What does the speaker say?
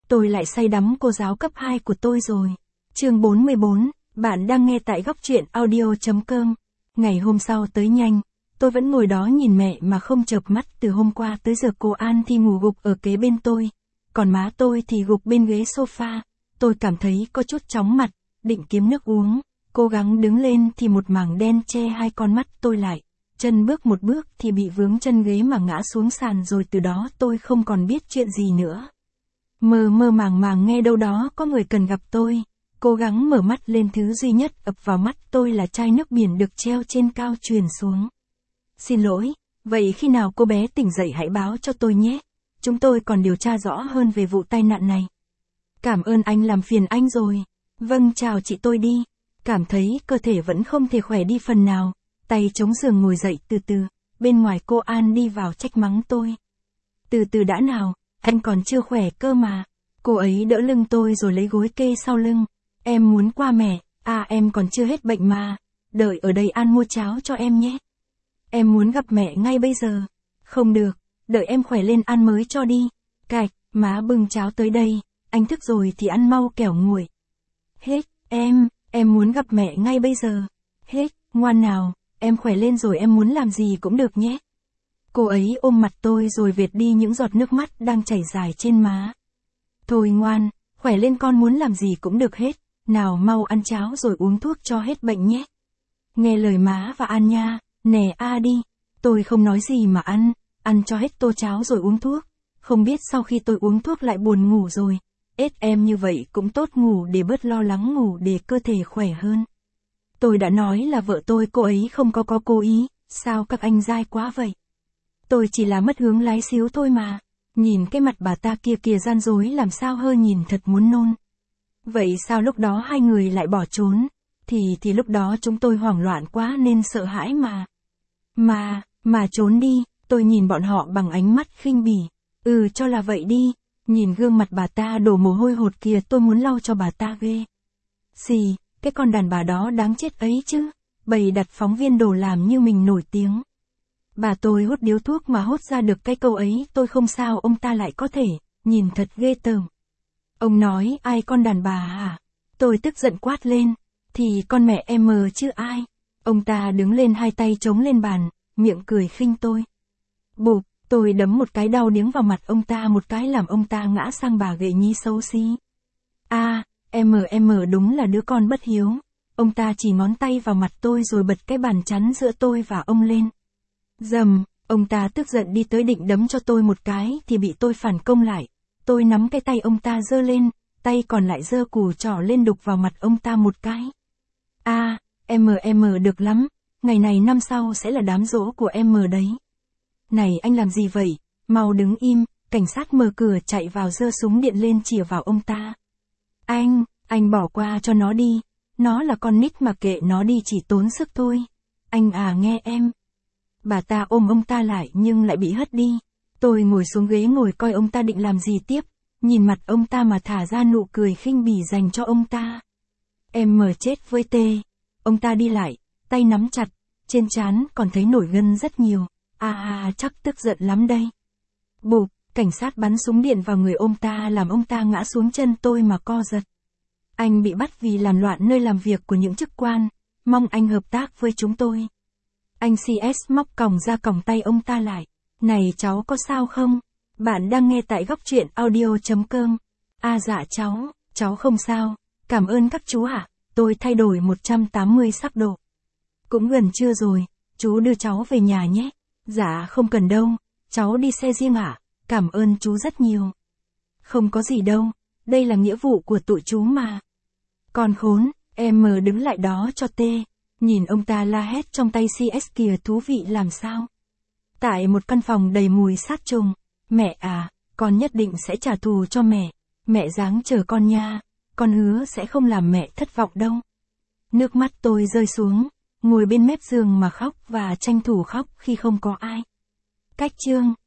tôi lại say đắm cô giáo cấp 2 của tôi rồi. Chương 44, bạn đang nghe tại góc truyện audio.com. Ngày hôm sau tới nhanh, tôi vẫn ngồi đó nhìn mẹ mà không chợp mắt. Từ hôm qua tới giờ cô An thì ngủ gục ở kế bên tôi, còn má tôi thì gục bên ghế sofa. Tôi cảm thấy có chút chóng mặt, định kiếm nước uống, cố gắng đứng lên thì một mảng đen che hai con mắt tôi lại. Chân bước một bước thì bị vướng chân ghế mà ngã xuống sàn, rồi từ đó tôi không còn biết chuyện gì nữa. Mơ mơ màng màng nghe đâu đó có người cần gặp tôi, cố gắng mở mắt lên, thứ duy nhất ập vào mắt tôi là chai nước biển được treo trên cao truyền xuống. Xin lỗi, vậy khi nào cô bé tỉnh dậy hãy báo cho tôi nhé, chúng tôi còn điều tra rõ hơn về vụ tai nạn này. Cảm ơn anh, làm phiền anh rồi. Vâng, chào chị, tôi đi. Cảm thấy cơ thể vẫn không thể khỏe đi phần nào, tay chống giường ngồi dậy từ từ. Bên ngoài cô An đi vào trách mắng tôi. Từ từ đã nào, anh còn chưa khỏe cơ mà. Cô ấy đỡ lưng tôi rồi lấy gối kê sau lưng. Em muốn qua mẹ, em còn chưa hết bệnh mà. Đợi ở đây An mua cháo cho em nhé. Em muốn gặp mẹ ngay bây giờ. Không được, đợi em khỏe lên An mới cho đi. Cạch, má bưng cháo tới đây, anh thức rồi thì ăn mau kẻo nguội. Hết, em muốn gặp mẹ ngay bây giờ. Hết, ngoan nào, em khỏe lên rồi em muốn làm gì cũng được nhé. Cô ấy ôm mặt tôi rồi vệt đi những giọt nước mắt đang chảy dài trên má. Thôi ngoan, khỏe lên, con muốn làm gì cũng được hết. Nào mau ăn cháo rồi uống thuốc cho hết bệnh nhé. Nghe lời má và An nha, nè đi. Tôi không nói gì mà ăn cho hết tô cháo rồi uống thuốc. Không biết sau khi tôi uống thuốc lại buồn ngủ rồi. Em như vậy cũng tốt, ngủ để bớt lo lắng, ngủ để cơ thể khỏe hơn. Tôi đã nói là vợ tôi, cô ấy không có cố ý, sao các anh dai quá vậy? Tôi chỉ là mất hướng lái xíu thôi mà. Nhìn cái mặt bà ta kia kìa, gian dối làm sao, hơi nhìn thật muốn nôn. Vậy sao lúc đó hai người lại bỏ trốn? Thì lúc đó chúng tôi hoảng loạn quá nên sợ hãi mà trốn đi. Tôi nhìn bọn họ bằng ánh mắt khinh bỉ. Cho là vậy đi. Nhìn gương mặt bà ta đổ mồ hôi hột kìa, tôi muốn lau cho bà ta ghê. Xì, cái con đàn bà đó đáng chết ấy chứ. Bày đặt phóng viên đồ làm như mình nổi tiếng. Bà tôi hút điếu thuốc mà hốt ra được cái câu ấy, tôi không sao ông ta lại có thể, nhìn thật ghê tởm. Ông nói ai con đàn bà hả? Tôi tức giận quát lên. Thì con mẹ em chứ ai? Ông ta đứng lên, hai tay chống lên bàn, miệng cười khinh tôi. Bụp, tôi đấm một cái đau điếng vào mặt ông ta một cái làm ông ta ngã sang bà ghệ nhi xấu xí. Em đúng là đứa con bất hiếu. Ông ta chỉ ngón tay vào mặt tôi rồi bật cái bàn chắn giữa tôi và ông lên. Dầm, ông ta tức giận đi tới định đấm cho tôi một cái thì bị tôi phản công lại. Tôi nắm cái tay ông ta giơ lên, tay còn lại giơ cùi trỏ lên đục vào mặt ông ta một cái. Em được lắm, ngày này năm sau sẽ là đám giỗ của em đấy. Này anh làm gì vậy, mau đứng im. Cảnh sát mở cửa chạy vào giơ súng điện lên chĩa vào ông ta. Anh bỏ qua cho nó đi, nó là con nít mà kệ nó đi, chỉ tốn sức thôi. Anh nghe em. Bà ta ôm ông ta lại nhưng lại bị hất đi. Tôi ngồi xuống ghế ngồi coi ông ta định làm gì tiếp, nhìn mặt ông ta mà thả ra nụ cười khinh bỉ dành cho ông ta. Em chết với tê. Ông ta đi lại, tay nắm chặt, trên trán còn thấy nổi gân rất nhiều. Chắc tức giận lắm đây. Bụp, cảnh sát bắn súng điện vào người ông ta làm ông ta ngã xuống chân tôi mà co giật. Anh bị bắt vì làm loạn nơi làm việc của những chức quan, mong anh hợp tác với chúng tôi. Anh CS móc còng ra còng tay ông ta lại. Này cháu có sao không? Bạn đang nghe tại góc truyện audio.com. Dạ cháu không sao. Cảm ơn các chú ạ. Tôi thay đổi 180 sắc độ. Cũng gần trưa rồi, chú đưa cháu về nhà nhé. Dạ không cần đâu, cháu đi xe riêng ạ. Cảm ơn chú rất nhiều. Không có gì đâu, đây là nghĩa vụ của tụi chú mà. Con khốn, em đứng lại đó cho tê. Nhìn ông ta la hét trong tay CS kìa, thú vị làm sao. Tại một căn phòng đầy mùi sát trùng. Mẹ con nhất định sẽ trả thù cho mẹ. Mẹ ráng chờ con nha, con hứa sẽ không làm mẹ thất vọng đâu. Nước mắt tôi rơi xuống, ngồi bên mép giường mà khóc và tranh thủ khóc khi không có ai. Cách chương